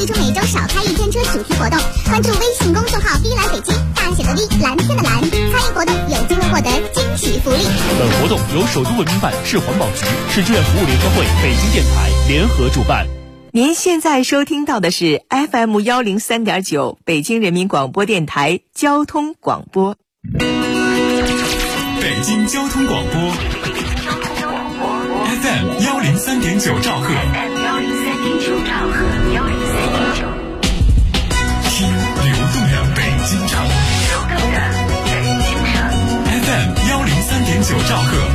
推出每周少开一天车主题活动，关注微信公众号 V 蓝北京，大写的 V， 蓝天的蓝，参与活动有机会获得惊喜福利。 本活动由首都文明办、市环保局、市志愿服务联合会、北京电台联合主办。 您现在收听到的是 FM 103.9北京人民广播电台交通广播。 北京交通广播 FM 103.9兆赫，听流动的北京城，FM 103.9兆赫，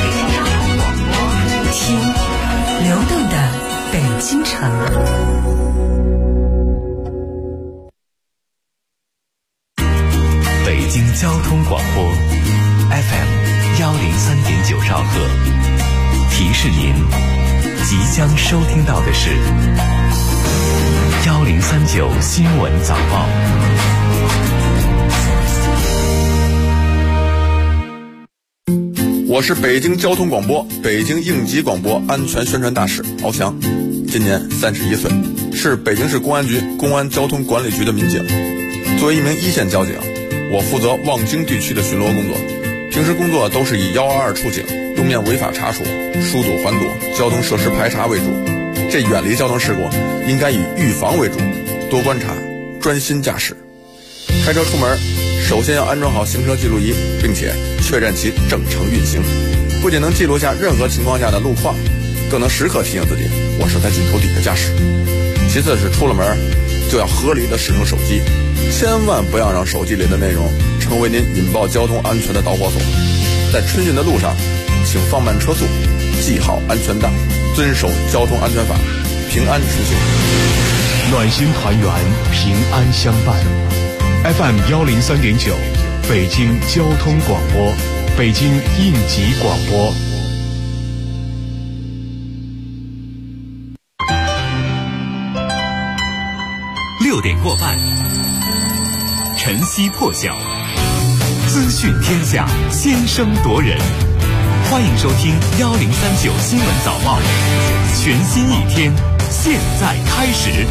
听流动的北京城。 北京交通广播 FM 103.9兆赫，提示您即将收听到的是1039新闻早报。 我是北京交通广播北京应急广播安全宣传大使敖翔，今年31岁，是北京市公安局公安交通管理局的民警。作为一名一线交警，我负责望京地区的巡逻工作，平时工作都是以122出警、路面违法查处、疏堵缓堵、交通设施排查为主。这远离交通事故应该以预防为主，多观察，专心驾驶。开车出门首先要安装好行车记录仪，并且确认其正常运行，不仅能记录下任何情况下的路况，更能时刻提醒自己我是在镜头底下驾驶。其次是出了门就要合理的使用手机，千万不要让手机里的内容成为您引爆交通安全的导火索。在春运的路上，请放慢车速，系好安全带，遵守交通安全法，平安出行。 暖心团圆，平安相伴。FM 103.9，北京交通广播，北京应急广播。 6点过半，晨曦破晓，资讯天下，先声夺人。欢迎收听1039新闻早报，全新一天，现在开始。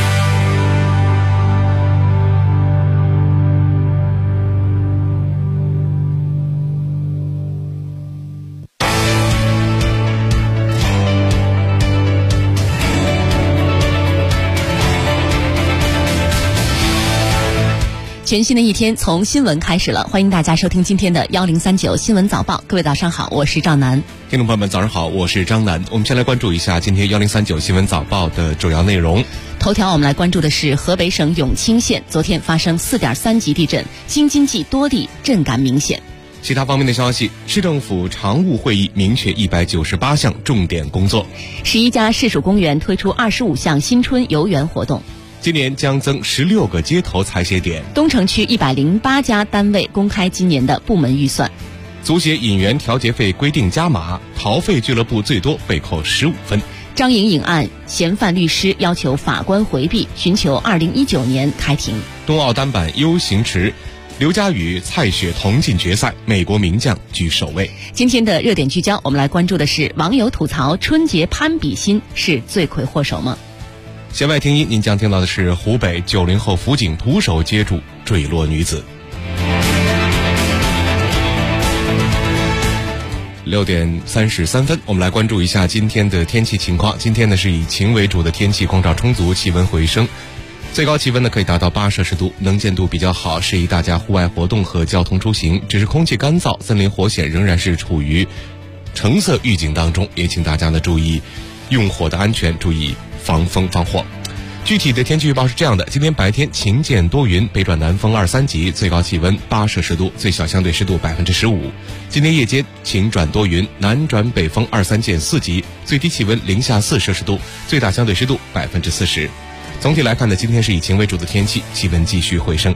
全新的一天从新闻开始了，欢迎大家收听今天的1039新闻早报。各位早上好，我是赵楠。 听众朋友们早上好，我是张楠。我们先来关注一下今天1039新闻早报的主要内容。 头条我们来关注的是河北省永清县昨天发生4.3级地震，京津冀多地震感明显。 其他方面的消息，市政府常务会议明确198项重点工作 ，11家市属公园推出25项新春游园活动。 今年将增16个街头采血点。 东城区108家单位公开今年的部门预算。 足协引援调节费规定加码，逃费俱乐部最多被扣15分。 张颖颖案嫌犯律师要求法官回避，寻求2019年开庭。 冬奥单板 U 型池，刘佳宇、蔡雪同进决赛，美国名将居首位。 今天的热点聚焦，我们来关注的是网友吐槽春节攀比心是罪魁祸首吗？ 弦外听音，您将听到的是湖北90后辅警徒手接住坠落女子。6点33分，我们来关注一下今天的天气情况。今天呢是以晴为主的天气，光照充足，气温回升，最高气温呢可以达到8摄氏度，能见度比较好，适宜大家户外活动和交通出行。只是空气干燥，森林火险仍然是处于橙色预警当中，也请大家呢注意用火的安全，注意防风防火。具体的天气预报是这样的：今天白天晴间多云，北转南风2、3级，最高气温8摄氏度，最小相对湿度15%。今天夜间晴转多云，南转北风2、3见4级，最低气温零下4摄氏度，最大相对湿度40%。总体来看呢，今天是以晴为主的天气，气温继续回升。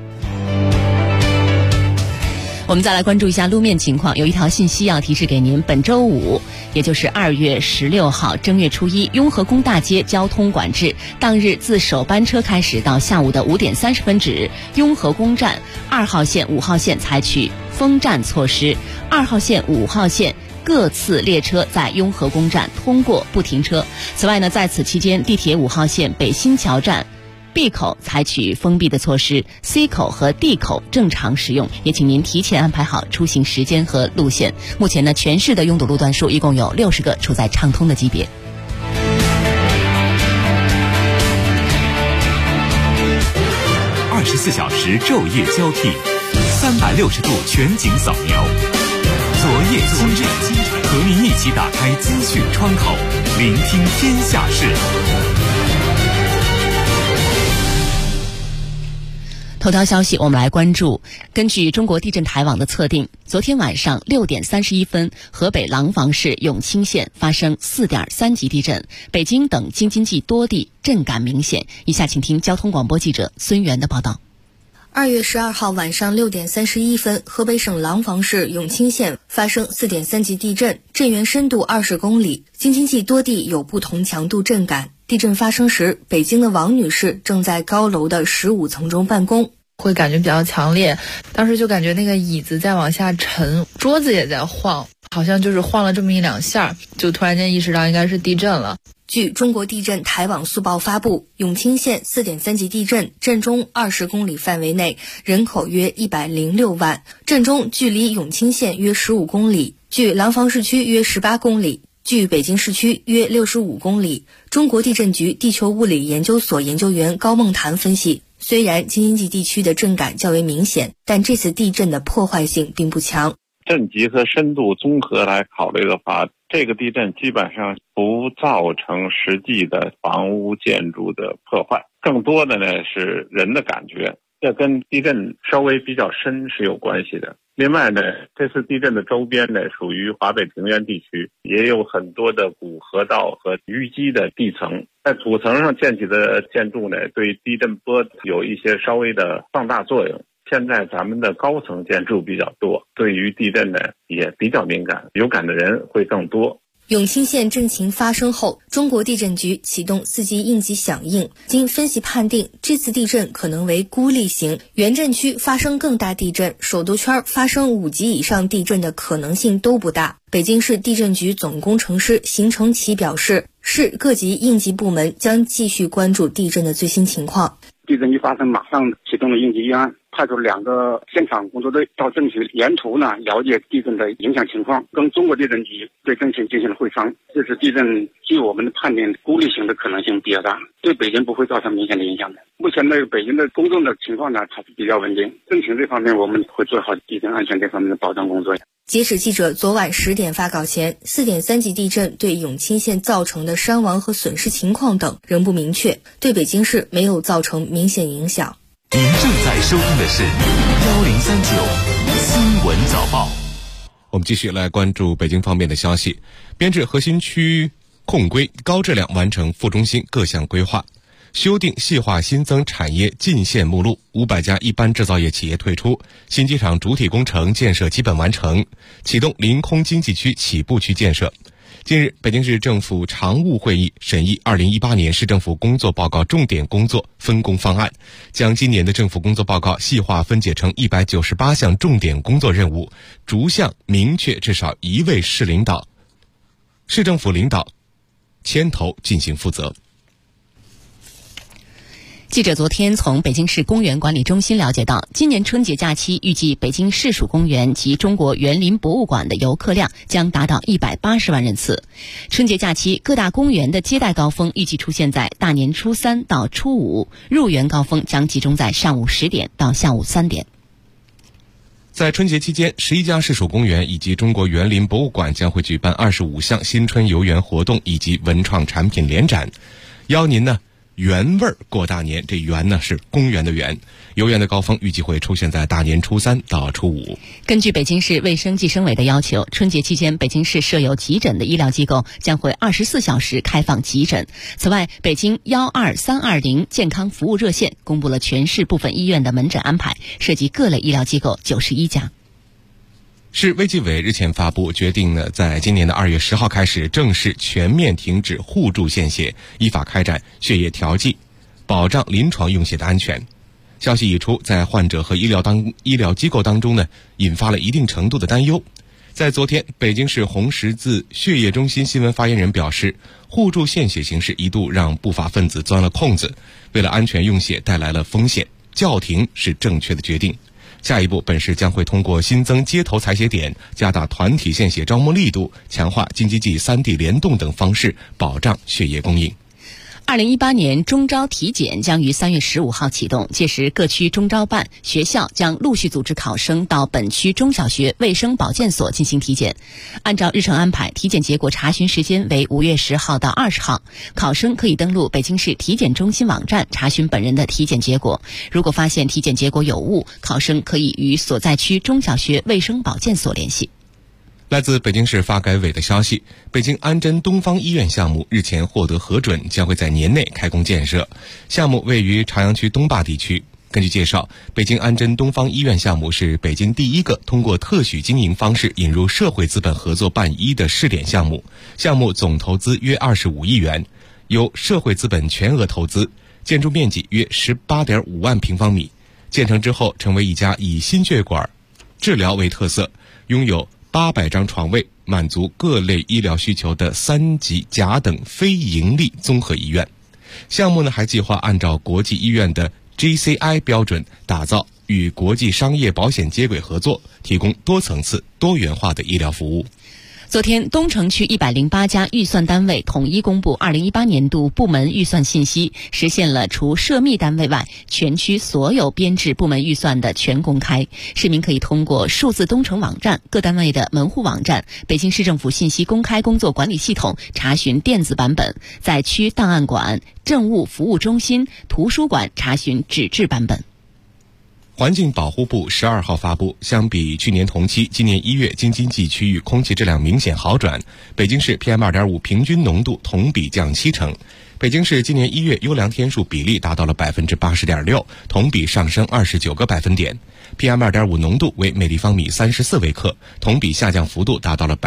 我们再来关注一下路面情况，有一条信息要提示给您：本周五，也就是2月16号正月初一，雍和宫大街交通管制。当日自首班车开始到下午的5点30分止，雍和宫站2号线、5号线采取封站措施，2号线、5号线各次列车在雍和宫站通过不停车。此外呢，在此期间，地铁5号线北新桥站B 口采取封闭的措施， C 口和 D 口正常使用，也请您提前安排好出行时间和路线。目前呢，全市的拥堵路段数一共有60个，处在畅通的级别。 24小时昼夜交替，360度全景扫描，昨夜今晨，和您一起打开资讯窗口，聆听天下事。 头条消息，我们来关注。根据中国地震台网的测定，昨天晚上6点31分，河北廊坊市永清县发生4.3级地震，北京等京津冀多地震感明显。以下请听交通广播记者孙源的报道。 2月12号晚上6点31分，河北省廊坊市永清县发生4.3级地震，震源深度20公里，京津冀多地有不同强度震感。地震发生时，北京的王女士正在高楼的15层中办公， 会感觉比较强烈。当时就感觉那个椅子在往下沉，桌子也在晃，好像就是晃了这么1-2下，就突然间意识到应该是地震了。 据中国地震台网速报发布，永清县4.3级地震，震中20公里范围内，人口约106万，震中距离永清县约15公里，距廊坊市区约18公里，距北京市区约65公里。中国地震局地球物理研究所研究员高梦潭分析，虽然京津冀地区的震感较为明显，但这次地震的破坏性并不强。 震级和深度综合来考虑的话，这个地震基本上不造成实际的房屋建筑的破坏，更多的呢是人的感觉，这跟地震稍微比较深是有关系的。另外呢，这次地震的周边呢属于华北平原地区，也有很多的古河道和淤积的地层，在土层上建起的建筑呢，对地震波有一些稍微的放大作用。现在咱们的高层建筑比较多，对于地震呢也比较敏感，有感的人会更多。 永清县震情发生后，中国地震局启动4级应急响应，经分析判定，这次地震可能为孤立型，原震区发生更大地震，首都圈发生5级以上地震的可能性都不大。北京市地震局总工程师邢成奇表示，市各级应急部门将继续关注地震的最新情况。 地震一发生，马上启动了应急预案，派出2个现场工作队到震区，沿途呢了解地震的影响情况，跟中国地震局对震情进行了会商。这次地震据我们的判定，孤立型的可能性比较大，对北京不会造成明显的影响的。目前呢，北京的公众的情况呢还是比较稳定，震情这方面我们会做好地震安全这方面的保障工作。 截止记者昨晚10点发稿前，4.3级地震对永清县造成的伤亡和损失情况等仍不明确，对北京市没有造成明显影响。 您正在收听的是1039新闻早报。 我们继续来关注北京方面的消息。编制核心区控规高质量完成副中心各项规划，修订细化新增产业进线目录，500家一般制造业企业退出，新机场主体工程建设基本完成，启动临空经济区起步区建设。近日，北京市政府常务会议审议2018年市政府工作报告重点工作分工方案，将今年的政府工作报告细化分解成198项重点工作任务，逐项明确至少1位市政府领导牵头进行负责。 记者昨天从北京市公园管理中心了解到，今年春节假期预计北京市属公园及中国园林博物馆的游客量将达到180万人次。春节假期各大公园的接待高峰预计出现在大年初3到初5，入园高峰将集中在上午10点到下午3点。 在春节期间，11家市属公园以及中国园林博物馆将会举办25项新春游园活动以及文创产品联展，邀您园味儿过大年，这园呢是公园的园。游园的高峰预计会出现在大年初3到初5。 根据北京市卫生计生委的要求，春节期间北京市设有急诊的医疗机构将会24小时开放急诊。此外，北京12320健康服务热线公布了全市部分医院的门诊安排，涉及各类医疗机构91家。 市卫计委日前发布决定呢，在今年的2月10号开始正式全面停止互助献血，依法开展血液调剂，保障临床用血的安全。消息一出，在患者和医疗机构当中呢，引发了一定程度的担忧。 在昨天，北京市红十字血液中心新闻发言人表示，互助献血形式一度让不法分子钻了空子，为了安全用血带来了风险，叫停是正确的决定。下一步，本市将会通过新增街头采血点、加大团体献血招募力度、强化京津冀3地联动等方式，保障血液供应。 2018年中招体检将于3月15号启动，届时各区中招办、学校将陆续组织考生到本区中小学卫生保健所进行体检。按照日程安排，体检结果查询时间为5月10号到20号。考生可以登录北京市体检中心网站查询本人的体检结果。如果发现体检结果有误，考生可以与所在区中小学卫生保健所联系。 来自北京市发改委的消息，北京安贞东方医院项目日前获得核准，将会在年内开工建设。项目位于朝阳区东坝地区。根据介绍，北京安贞东方医院项目是北京第一个通过特许经营方式引入社会资本合作办医的试点项目。项目总投资约25亿元，由社会资本全额投资，建筑面积约18.5万平方米。建成之后，成为一家以心血管治疗为特色，拥有800张床位，满足各类医疗需求的3级甲等非盈利综合医院。项目还计划按照国际医院的 GCI 标准，打造与国际商业保险接轨合作，提供多层次、多元化的医疗服务。 昨天，东城区108家预算单位统一公布2018年度部门预算信息，实现了除涉密单位外，全区所有编制部门预算的全公开。市民可以通过数字东城网站、各单位的门户网站、北京市政府信息公开工作管理系统查询电子版本，在区档案馆、政务服务中心、图书馆查询纸质版本。 环境保护部12号发布，相比去年同期，今年1月京津冀区域空气质量明显好转，北京市 PM2.5 平均浓度同比降70%。北京市今年1月优良天数比例达到了 80.6%， 同比上升29个百分点。PM2.5 浓度为每立方米34微克，同比下降幅度达到了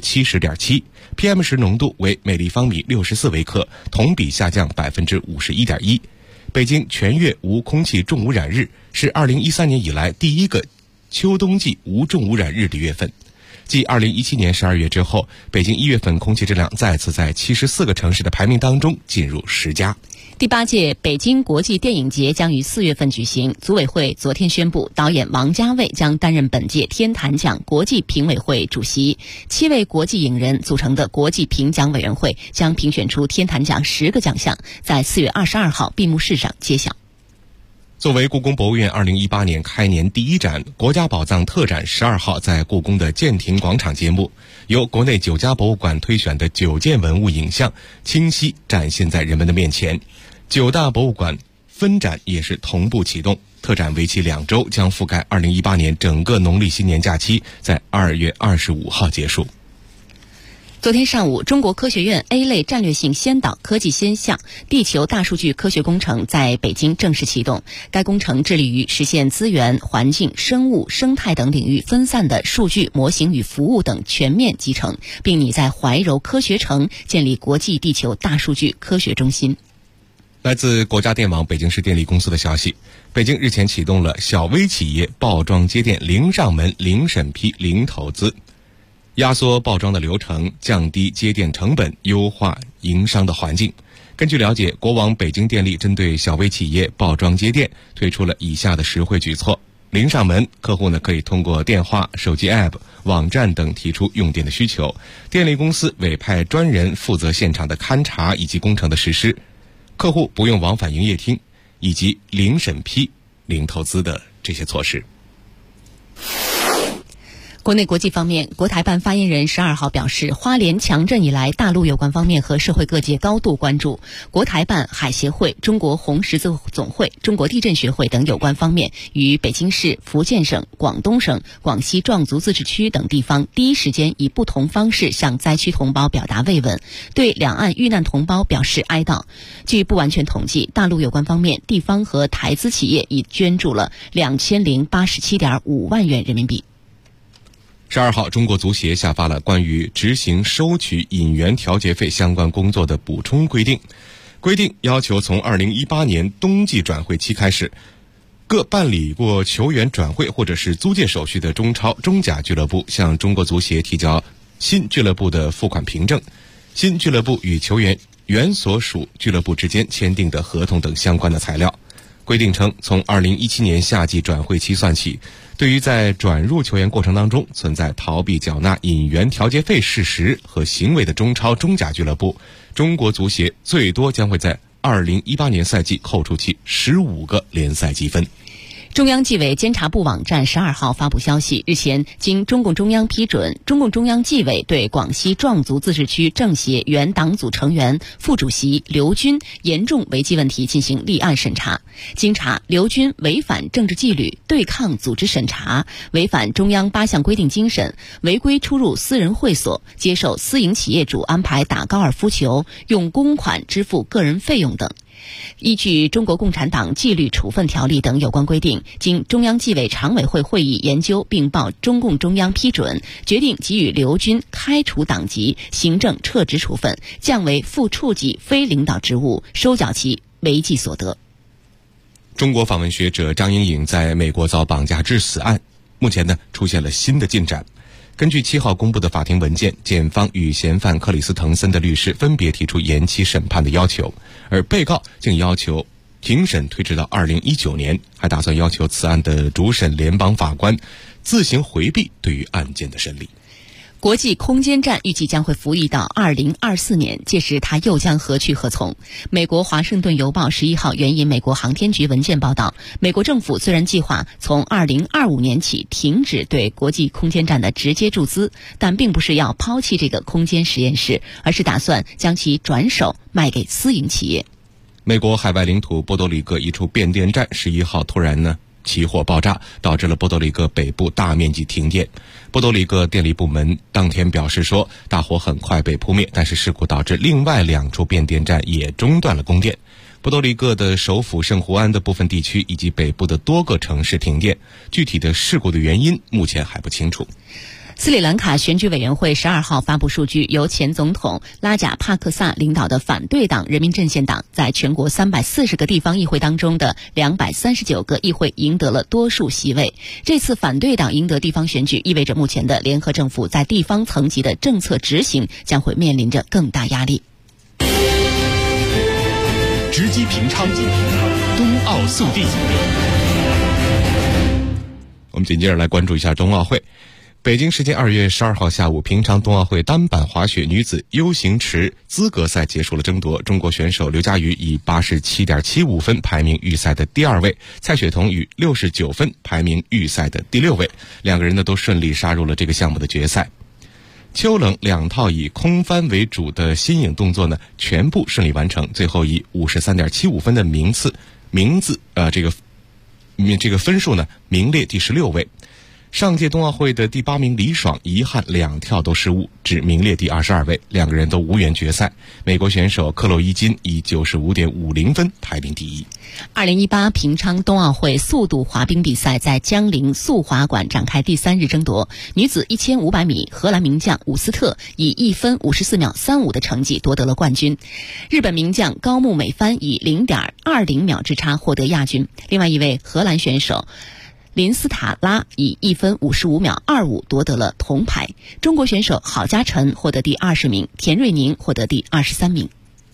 70.7%。PM10 浓度为每立方米64微克，同比下降 51.1%。北京全月无空气重污染日，是2013年以来第一个秋冬季无重污染日的月份。继2017年12月之后，北京1月份空气质量再次在74个城市的排名当中进入10家。 第8届北京国际电影节将于4月份举行，组委会昨天宣布，导演王家卫将担任本届天坛奖国际评委会主席。7位国际影人组成的国际评奖委员会将评选出天坛奖10个奖项，在4月22号闭幕式上揭晓。 作为故宫博物院2018年开年第一展，国家宝藏特展12号在故宫的建亭广场揭幕，由国内9家博物馆推选的9件文物影像清晰展现在人们的面前。9大博物馆分展也是同步启动，特展为期2周，将覆盖2018年整个农历新年假期，在2月25号结束。 昨天上午，中国科学院 A 类战略性先导科技先项地球大数据科学工程在北京正式启动。该工程致力于实现资源、环境、生物、生态等领域分散的数据、模型与服务等全面集成，并拟在怀柔科学城建立国际地球大数据科学中心。 来自国家电网北京市电力公司的消息，北京日前启动了小微企业报装接电零上门、零审批、零投资，压缩报装的流程，降低接电成本，优化营商的环境。根据了解，国网北京电力针对小微企业报装接电推出了以下的实惠举措：零上门，客户可以通过电话、手机 App、网站等提出用电的需求，电力公司委派专人负责现场的勘查以及工程的实施，客户不用往返营业厅，以及零审批、零投资的这些措施。 国内国际方面，国台办发言人12号表示，花莲强震以来，大陆有关方面和社会各界高度关注。国台办、海协会、中国红十字总会、中国地震学会等有关方面与北京市、福建省、广东省、广西壮族自治区等地方第一时间以不同方式向灾区同胞表达慰问，对两岸遇难同胞表示哀悼。据不完全统计，大陆有关方面、地方和台资企业已捐助了2087.5万元人民币。 12号，中国足协下发了关于执行收取引援调节费相关工作的补充规定。规定要求从2018年冬季转会期开始， 各办理过球员转会或者是租借手续的中超、中甲俱乐部向中国足协提交新俱乐部的付款凭证、新俱乐部与球员原所属俱乐部之间签订的合同等相关的材料。规定称，从2017年夏季转会期算起，对于在转入球员过程当中存在逃避缴纳引援调节费事实和行为的中超、中甲俱乐部，中国足协最多将会在2018年赛季扣除其15个联赛积分。 中央纪委监察部网站12号发布消息，日前经中共中央批准，中共中央纪委对广西壮族自治区政协原党组成员、副主席刘军严重违纪问题进行立案审查。经查，刘军违反政治纪律、对抗组织审查，违反中央8项规定精神，违规出入私人会所，接受私营企业主安排打高尔夫球，用公款支付个人费用等。依据《中国共产党纪律处分条例》等有关规定，经中央纪委常委会会议研究并报中共中央批准，决定给予刘军开除党籍、行政撤职处分，降为副处级非领导职务，收缴其违纪所得。 中国访问学者张莹颖在美国遭绑架致死案，目前呢出现了新的进展。根据7号公布的法庭文件，检方与嫌犯克里斯滕森的律师分别提出延期审判的要求，而被告竟要求庭审推迟到2019年，还打算要求此案的主审联邦法官自行回避对于案件的审理。 国际空间站预计将会服役到2024年，届时它又将何去何从？美国《华盛顿邮报》11号援引美国航天局文件报道，美国政府虽然计划从2025年起停止对国际空间站的直接注资，但并不是要抛弃这个空间实验室，而是打算将其转手卖给私营企业。 美国海外领土波多黎各一处变电站11号突然起火爆炸，导致了波多黎各北部大面积停电。波多黎各电力部门当天表示说，大火很快被扑灭，但是事故导致另外2处变电站也中断了供电。波多黎各的首府圣胡安的部分地区以及北部的多个城市停电，具体的事故的原因目前还不清楚。 斯里兰卡选举委员会12号发布数据，由前总统拉贾帕克萨领导的反对党人民阵线党在全国340个地方议会当中的239个议会赢得了多数席位。这次反对党赢得地方选举，意味着目前的联合政府在地方层级的政策执行将会面临着更大压力。 直击平昌，冬奥速递。 我们紧接着来关注一下冬奥会。北京时间2月12号下午，平昌冬奥会单板滑雪女子 U 型池资格赛结束了争夺，中国选手刘佳宇以 87.75 分排名预赛的第2位，蔡雪桐以69分排名预赛的第6位，两个人呢都顺利杀入了这个项目的决赛。邱冷2套以空翻为主的新颖动作呢全部顺利完成，最后以 53.75 分的这个分数呢名列第16位。上届冬奥会的第8名李爽遗憾2跳都失误，只名列第22位，两个人都无缘决赛。美国选手克洛伊金以 95.50 分排名第一。 2018平昌冬奥会速度滑冰比赛在江陵速滑馆展开第3日争夺，女子1500米，荷兰名将伍斯特以1分54秒35的成绩夺得了冠军，日本名将高木美帆以 0.20 秒之差获得亚军，另外一位荷兰选手林斯塔拉以1分55秒25夺得了铜牌。中国选手郝佳晨获得第20名，田瑞宁获得第23名。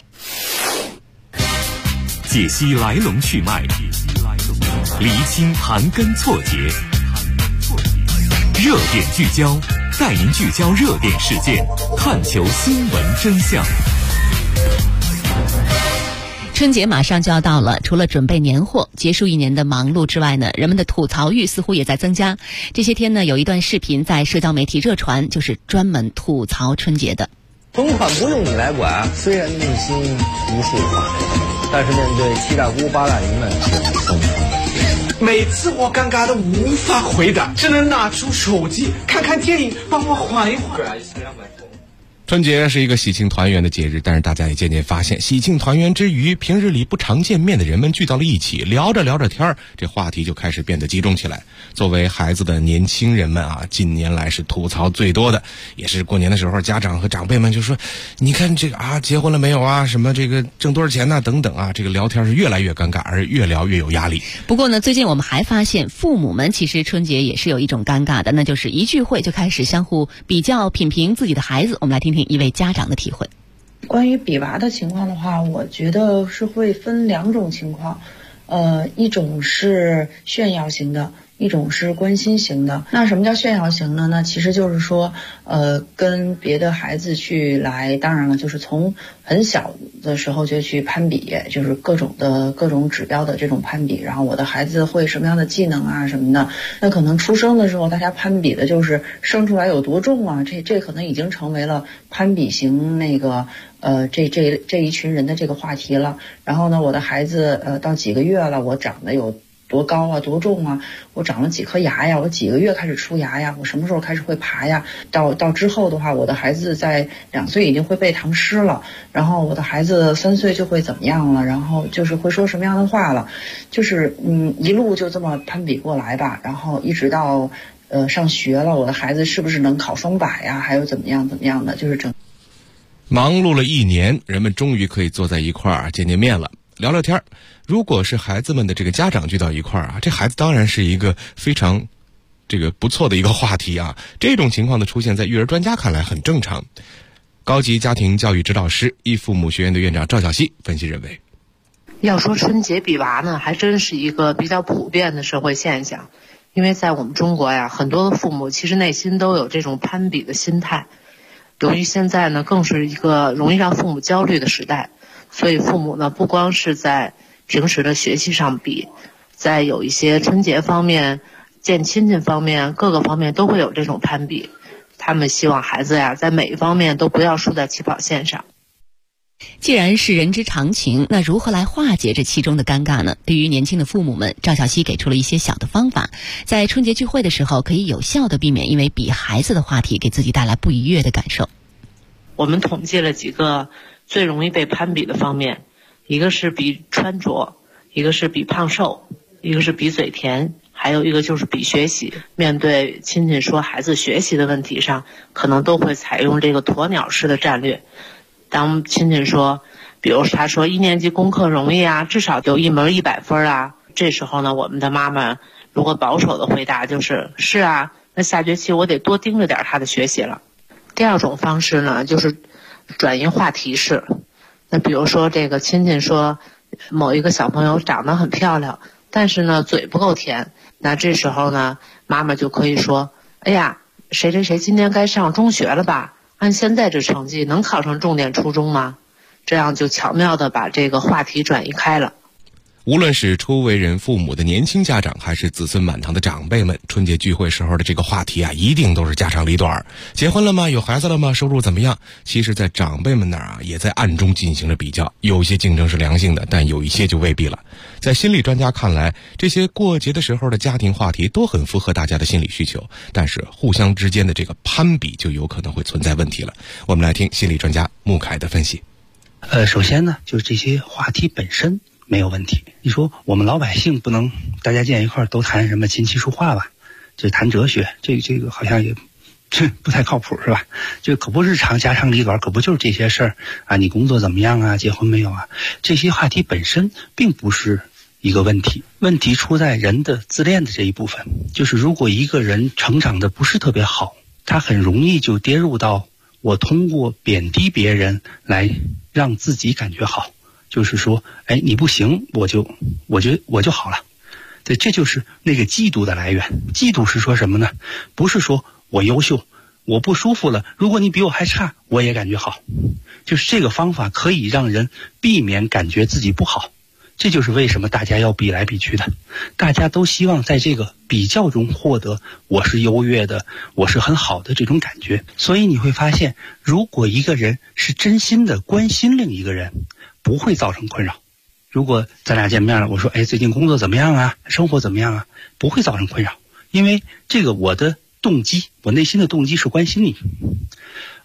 解析来龙去脉，厘清盘根错节，热点聚焦，带您聚焦热点事件，探求新闻真相。 春节马上就要到了，除了准备年货、结束一年的忙碌之外呢，人们的吐槽欲似乎也在增加。这些天呢，有一段视频在社交媒体热传，就是专门吐槽春节的。 存款不用你来管，虽然内心无数话，但是面对七大姑八大姨们却很松。 每次我尴尬的无法回答，只能拿出手机看看电影，帮我缓一缓。 春节是一个喜庆团圆的节日，但是大家也渐渐发现，喜庆团圆之余，平日里不常见面的人们聚到了一起，聊着聊着天儿，这话题就开始变得集中起来。作为孩子的年轻人们啊，近年来是吐槽最多的，也是过年的时候，家长和长辈们就说：“你看这个啊，结婚了没有啊？什么这个挣多少钱呢？等等啊，这个聊天是越来越尴尬，而越聊越有压力。” 不过呢，最近我们还发现，父母们其实春节也是有一种尴尬的，那就是一聚会就开始相互比较品评自己的孩子。我们来听听一位家长的体会。 关于比娃的情况的话，我觉得是会分两种情况，一种是炫耀型的，一种是关心型的。那什么叫炫耀型呢？那其实就是说，跟别的孩子去来，当然了，就是从很小的时候就去攀比，就是各种指标的这种攀比。然后我的孩子会什么样的技能啊什么的，那可能出生的时候大家攀比的就是生出来有多重啊，这可能已经成为了攀比型那个这一群人的这个话题了。然后呢，我的孩子到几个月了，我长得有多高啊，多重啊，我长了几颗牙呀，我几个月开始出牙呀，我什么时候开始会爬呀，到之后的话，我的孩子在2岁已经会背唐诗了，然后我的孩子3岁就会怎么样了，然后就是会说什么样的话了，就是一路就这么攀比过来吧，然后一直到上学了，我的孩子是不是能考双百呀，还有怎么样的，就是忙碌了一年，人们终于可以坐在一块儿见面了，聊聊天。如果是孩子们的这个家长聚到一块儿啊，这孩子当然是一个非常不错的一个话题啊。这种情况的出现，在育儿专家看来很正常。高级家庭教育指导师、易父母学院的院长赵小希分析认为， 要说春节比娃呢，还真是一个比较普遍的社会现象。因为在我们中国呀，很多的父母其实内心都有这种攀比的心态。由于现在呢，更是一个容易让父母焦虑的时代，所以父母呢，不光是在平时的学习上比，在有一些春节方面、见亲戚方面，各个方面都会有这种攀比。他们希望孩子呀，在每一方面都不要输在起跑线上。 既然是人之常情，那如何来化解这其中的尴尬呢？对于年轻的父母们，赵小希给出了一些小的方法，在春节聚会的时候可以有效的避免因为比孩子的话题给自己带来不愉悦的感受。 我们统计了几个最容易被攀比的方面，一个是比穿着，一个是比胖瘦，一个是比嘴甜，还有一个就是比学习。面对亲戚说孩子学习的问题上，可能都会采用这个鸵鸟式的战略。当亲戚说，比如他说1年级功课容易啊，至少有一门100分啊，这时候呢，我们的妈妈如果保守的回答是啊，那下学期我得多盯着点他的学习了。第二种方式呢，就是转移话题式。那比如说这个亲戚说某一个小朋友长得很漂亮，但是呢嘴不够甜，那这时候呢，妈妈就可以说，哎呀，谁谁谁今年该上中学了吧，按现在这成绩能考上重点初中吗？这样就巧妙地把这个话题转移开了。 无论是初为人父母的年轻家长，还是子孙满堂的长辈们，春节聚会时候的这个话题啊，一定都是家长里短。结婚了吗？有孩子了吗？收入怎么样？其实在长辈们那儿啊，也在暗中进行着比较，有些竞争是良性的，但有一些就未必了。在心理专家看来，这些过节的时候的家庭话题都很符合大家的心理需求，但是互相之间的这个攀比就有可能会存在问题了。我们来听心理专家穆凯的分析。 首先呢，就是这些话题本身没有问题。你说我们老百姓不能大家见一块都谈什么琴棋书画吧，就谈哲学，这个好像也不太靠谱，是吧？这可不日常家长里短，可不就是这些事儿啊？你工作怎么样啊？结婚没有啊？这些话题本身并不是一个问题，问题出在人的自恋的这一部分。就是如果一个人成长的不是特别好，他很容易就跌入到我通过贬低别人来让自己感觉好。就是说，哎，你不行，我就好了。对，这就是那个嫉妒的来源。嫉妒是说什么呢？不是说我优秀，我不舒服了，如果你比我还差，我也感觉好。就是这个方法可以让人避免感觉自己不好。这就是为什么大家要比来比去的。大家都希望在这个比较中获得我是优越的，我是很好的这种感觉。所以你会发现，如果一个人是真心的关心另一个人，不会造成困扰。如果咱俩见面了，我说，哎，最近工作怎么样啊？生活怎么样啊？不会造成困扰，因为这个我的动机，我内心的动机是关心你。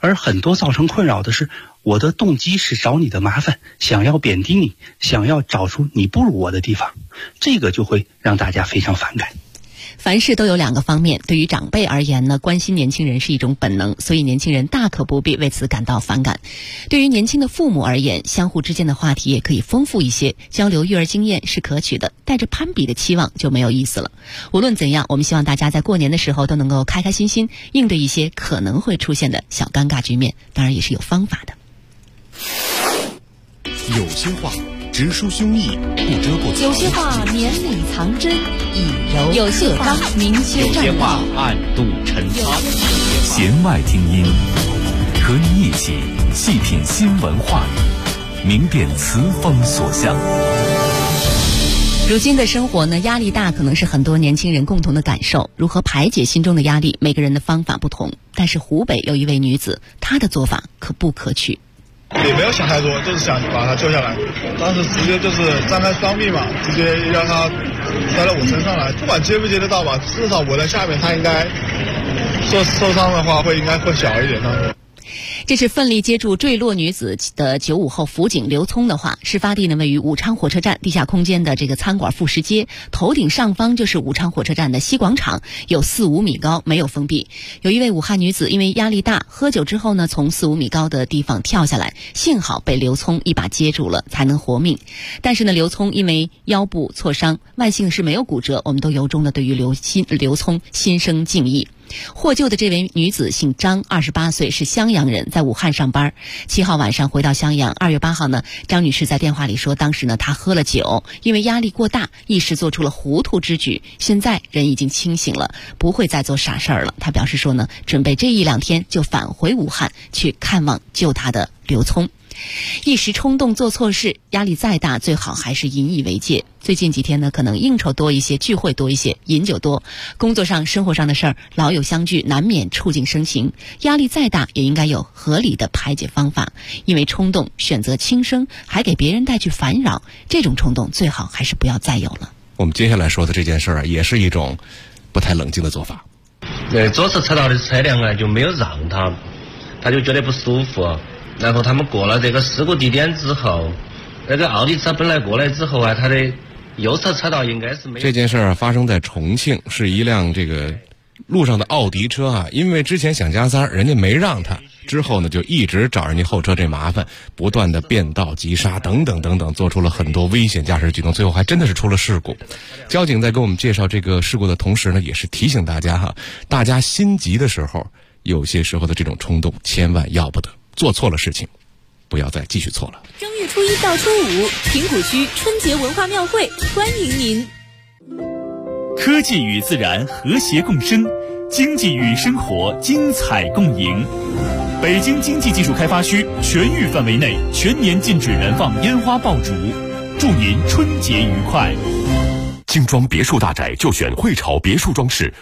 而很多造成困扰的是，我的动机是找你的麻烦，想要贬低你，想要找出你不如我的地方，这个就会让大家非常反感。 凡事都有两个方面，对于长辈而言呢，关心年轻人是一种本能，所以年轻人大可不必为此感到反感。对于年轻的父母而言，相互之间的话题也可以丰富一些，交流育儿经验是可取的，带着攀比的期望就没有意思了。无论怎样，我们希望大家在过年的时候都能够开开心心应对一些可能会出现的小尴尬局面，当然也是有方法的。 有些话直抒胸臆，不遮不藏； 有些话绵里藏针，以柔有些话明修有些话暗度陈仓。 弦外听音，和你一起细品新闻话语，明辨词风所向。 如今的生活呢，压力大可能是很多年轻人共同的感受。如何排解心中的压力，每个人的方法不同。但是湖北有一位女子，她的做法可不可取。 也没有想太多，就是想把他救下来。当时直接就是张开双臂嘛，直接让他摔到我身上来，不管接不接得到吧，至少我在下面，他应该受伤的话应该会小一点的。 这是奋力接住坠落女子的95后辅警刘聪的话。事发地呢位于武昌火车站地下空间的这个餐馆副食街，头顶上方就是武昌火车站的西广场，有4-5米高，没有封闭。有一位武汉女子因为压力大，喝酒之后呢从4-5米高的地方跳下来，幸好被刘聪一把接住了，才能活命。但是呢刘聪因为腰部挫伤，万幸是没有骨折，我们都由衷的对于刘聪心生敬意。获救的这位女子姓张，28岁，是襄阳人，在武汉上班。7号晚上回到襄阳。2月8号呢，张女士在电话里说，当时呢她喝了酒，因为压力过大，一时做出了糊涂之举。现在人已经清醒了，不会再做傻事儿了。她表示说呢，准备这1-2天就返回武汉去看望救她的刘聪。一时冲动做错事，压力再大最好还是引以为戒。最近几天呢，可能应酬多一些，聚会多一些，饮酒多，工作上生活上的事儿老有相聚，难免触景生情。压力再大也应该有合理的排解方法，因为冲动选择轻生还给别人带去烦扰，这种冲动最好还是不要再有了。 我们接下来说的这件事儿也是一种不太冷静的做法。 左侧车道的车辆呢就没有让他就觉得不舒服，然后他们过了这个事故地点之后，那个奥迪车本来过来之后啊，他的右侧车道应该是没有。 这件事儿发生在重庆，是一辆这个路上的奥迪车啊，因为之前想加塞，人家没让他，之后呢就一直找人家后车这麻烦，不断的变道急刹等等等等，做出了很多危险驾驶举动，最后还真的是出了事故。交警在给我们介绍这个事故的同时呢，也是提醒大家大家心急的时候，有些时候的这种冲动千万要不得，做错了事情不要再继续错了。 正月初1到初5，平谷区春节文化庙会欢迎您。 科技与自然和谐共生，经济与生活精彩共赢。北京经济技术开发区全域范围内全年禁止燃放烟花爆竹，祝您春节愉快。 精装别墅大宅就选汇潮别墅装饰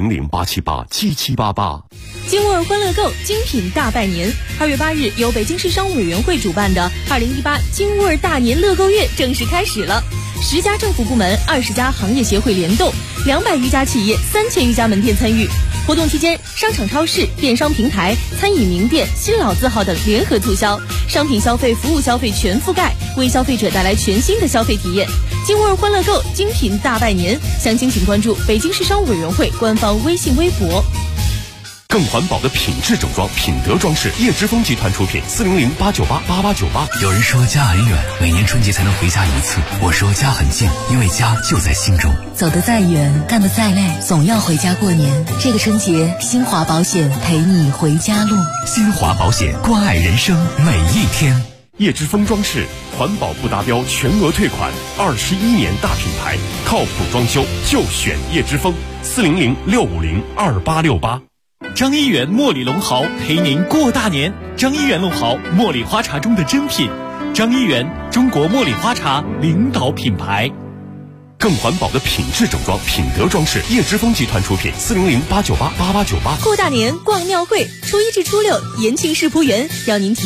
，400-878-7788。 金沃尔欢乐购精品大拜年，2月8日由北京市商务委员会主办的2018金沃尔大年乐购月正式开始了。10家政府部门、20家行业协会联动，200余家企业、3000余家门店参与。活动期间，商场、超市、电商平台、餐饮名店、新老字号等联合促销，商品消费、服务消费全覆盖，为消费者带来全新的消费体验。金沃尔欢乐购精品大拜年，详情请关注北京市商务委员会官方微信微博。 更环保的品质整装，品德装饰，叶之峰集团出品，400-898-8898。 有人说家很远，每年春节才能回家一次。我说家很近，因为家就在心中。 走得再远，干得再累，总要回家过年。这个春节，新华保险陪你回家路。 新华保险，关爱人生每一天。 叶之峰装饰，环保不达标全额退款，21年大品牌，靠谱装修就选叶之峰，400-650-2868。 张一元茉莉龙毫陪您过大年。张一元龙毫，茉莉花茶中的珍品。张一元，中国茉莉花茶领导品牌。 更环保的品质整装，品德装饰，叶之峰集团出品，400-898-8898。 过大年逛庙会，初1至初6，延庆世仆园让您体